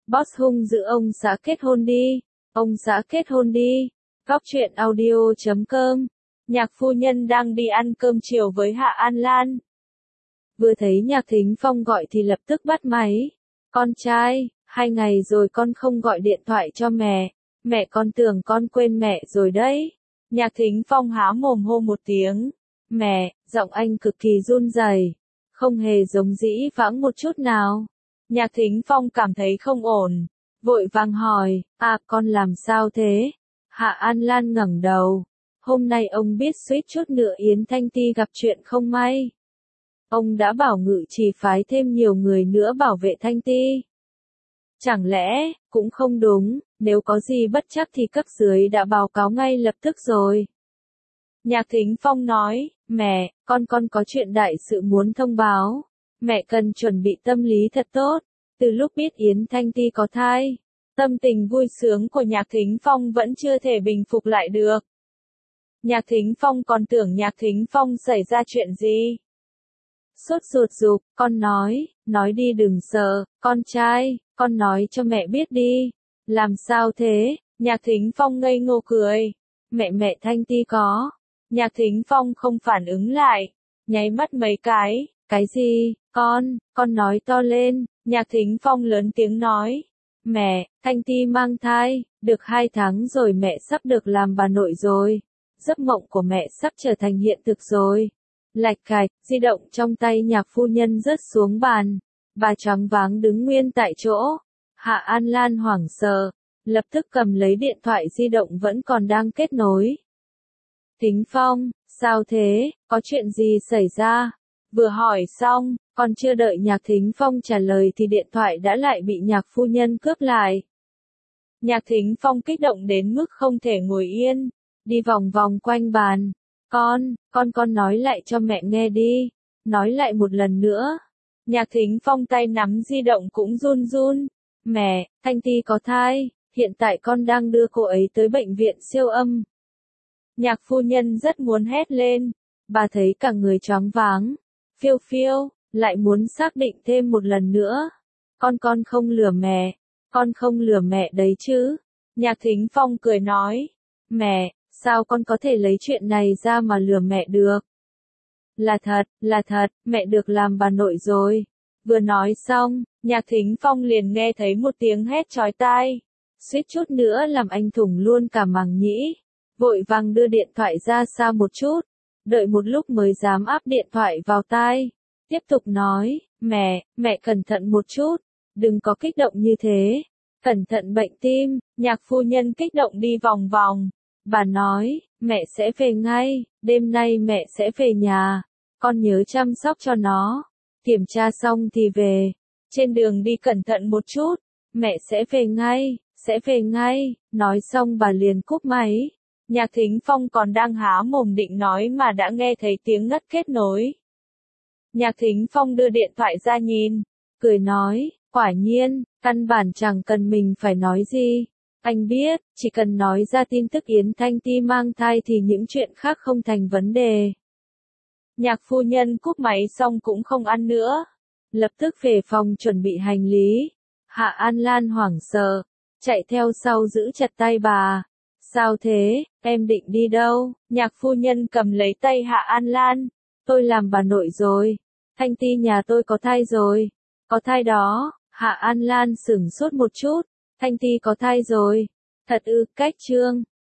Boss hung dữ ông xã kết hôn đi. Ông xã kết hôn đi. Góc truyện audio.com. Nhạc phu nhân đang đi ăn cơm chiều với Hạ An Lan. Vừa thấy Nhạc Thính Phong gọi thì lập tức bắt máy. Con trai, 2 ngày rồi con không gọi điện thoại cho mẹ. Mẹ con tưởng con quên mẹ rồi đấy. Nhạc Thính Phong há mồm hô một tiếng. Mẹ, giọng anh cực kỳ run rẩy, không hề giống dĩ vãng một chút nào. Nhạc Thính Phong cảm thấy không ổn, vội vàng hỏi, con làm sao thế? Hạ An Lan ngẩng đầu. Hôm nay ông biết suýt chút nữa Yến Thanh Ti gặp chuyện không may. Ông đã bảo Ngự Trì phái thêm nhiều người nữa bảo vệ Thanh Ti. Chẳng lẽ, cũng không đúng, nếu có gì bất trắc thì cấp dưới đã báo cáo ngay lập tức rồi. Nhạc Thính Phong nói, mẹ, con có chuyện đại sự muốn thông báo. Mẹ cần chuẩn bị tâm lý thật tốt. Từ lúc biết Yến Thanh Ti có thai, tâm tình vui sướng của Nhạc Thính Phong vẫn chưa thể bình phục lại được. Nhạc Thính Phong còn tưởng Nhạc Thính Phong xảy ra chuyện gì. Sốt ruột giục, con nói đi đừng sợ, con trai, con nói cho mẹ biết đi. Làm sao thế? Nhạc Thính Phong ngây ngô cười. Mẹ Thanh Ti có. Nhạc Thính Phong không phản ứng lại, nháy mắt mấy cái gì, con nói to lên. Nhạc Thính Phong lớn tiếng nói, mẹ, Thanh Ti mang thai, được 2 tháng rồi, mẹ sắp được làm bà nội rồi, giấc mộng của mẹ sắp trở thành hiện thực rồi. Lạch cạch, di động trong tay Nhạc phu nhân rớt xuống bàn, bà choáng váng đứng nguyên tại chỗ. Hạ An Lan hoảng sợ, lập tức cầm lấy điện thoại di động vẫn còn đang kết nối. Thính Phong, sao thế, có chuyện gì xảy ra? Vừa hỏi xong, còn chưa đợi Nhạc Thính Phong trả lời thì điện thoại đã lại bị Nhạc phu nhân cướp lại. Nhạc Thính Phong kích động đến mức không thể ngồi yên, đi vòng vòng quanh bàn. Con nói lại cho mẹ nghe đi, nói lại một lần nữa. Nhạc Thính Phong tay nắm di động cũng run run. Mẹ, Thanh Ti có thai, hiện tại con đang đưa cô ấy tới bệnh viện siêu âm. Nhạc phu nhân rất muốn hét lên, bà thấy cả người choáng váng, phiêu, lại muốn xác định thêm một lần nữa. Con không lừa mẹ, con không lừa mẹ đấy chứ. Nhạc Thính Phong cười nói, mẹ, sao con có thể lấy chuyện này ra mà lừa mẹ được? Là thật, mẹ được làm bà nội rồi. Vừa nói xong, Nhạc Thính Phong liền nghe thấy một tiếng hét chói tai, suýt chút nữa làm anh thủng luôn cả màng nhĩ. Vội vàng đưa điện thoại ra xa một chút, đợi một lúc mới dám áp điện thoại vào tai. Tiếp tục nói, mẹ cẩn thận một chút, đừng có kích động như thế, cẩn thận bệnh tim. Nhạc phu nhân kích động đi vòng vòng, bà nói, mẹ sẽ về ngay, đêm nay mẹ sẽ về nhà, con nhớ chăm sóc cho nó, kiểm tra xong thì về, trên đường đi cẩn thận một chút, mẹ sẽ về ngay, nói xong bà liền cúp máy. Nhạc Thính Phong còn đang há mồm định nói mà đã nghe thấy tiếng ngắt kết nối. Nhạc Thính Phong đưa điện thoại ra nhìn, cười nói, quả nhiên, căn bản chẳng cần mình phải nói gì. Anh biết, chỉ cần nói ra tin tức Yến Thanh Ti mang thai thì những chuyện khác không thành vấn đề. Nhạc phu nhân cúp máy xong cũng không ăn nữa, lập tức về phòng chuẩn bị hành lý. Hạ An Lan hoảng sợ, chạy theo sau giữ chặt tay bà. Sao thế, em định đi đâu? Nhạc phu nhân cầm lấy tay Hạ An Lan. Tôi làm bà nội rồi. Thanh Ti nhà tôi có thai rồi. Có thai đó. Hạ An Lan sửng sốt một chút. Thanh Ti có thai rồi. Thật ư, cách chương.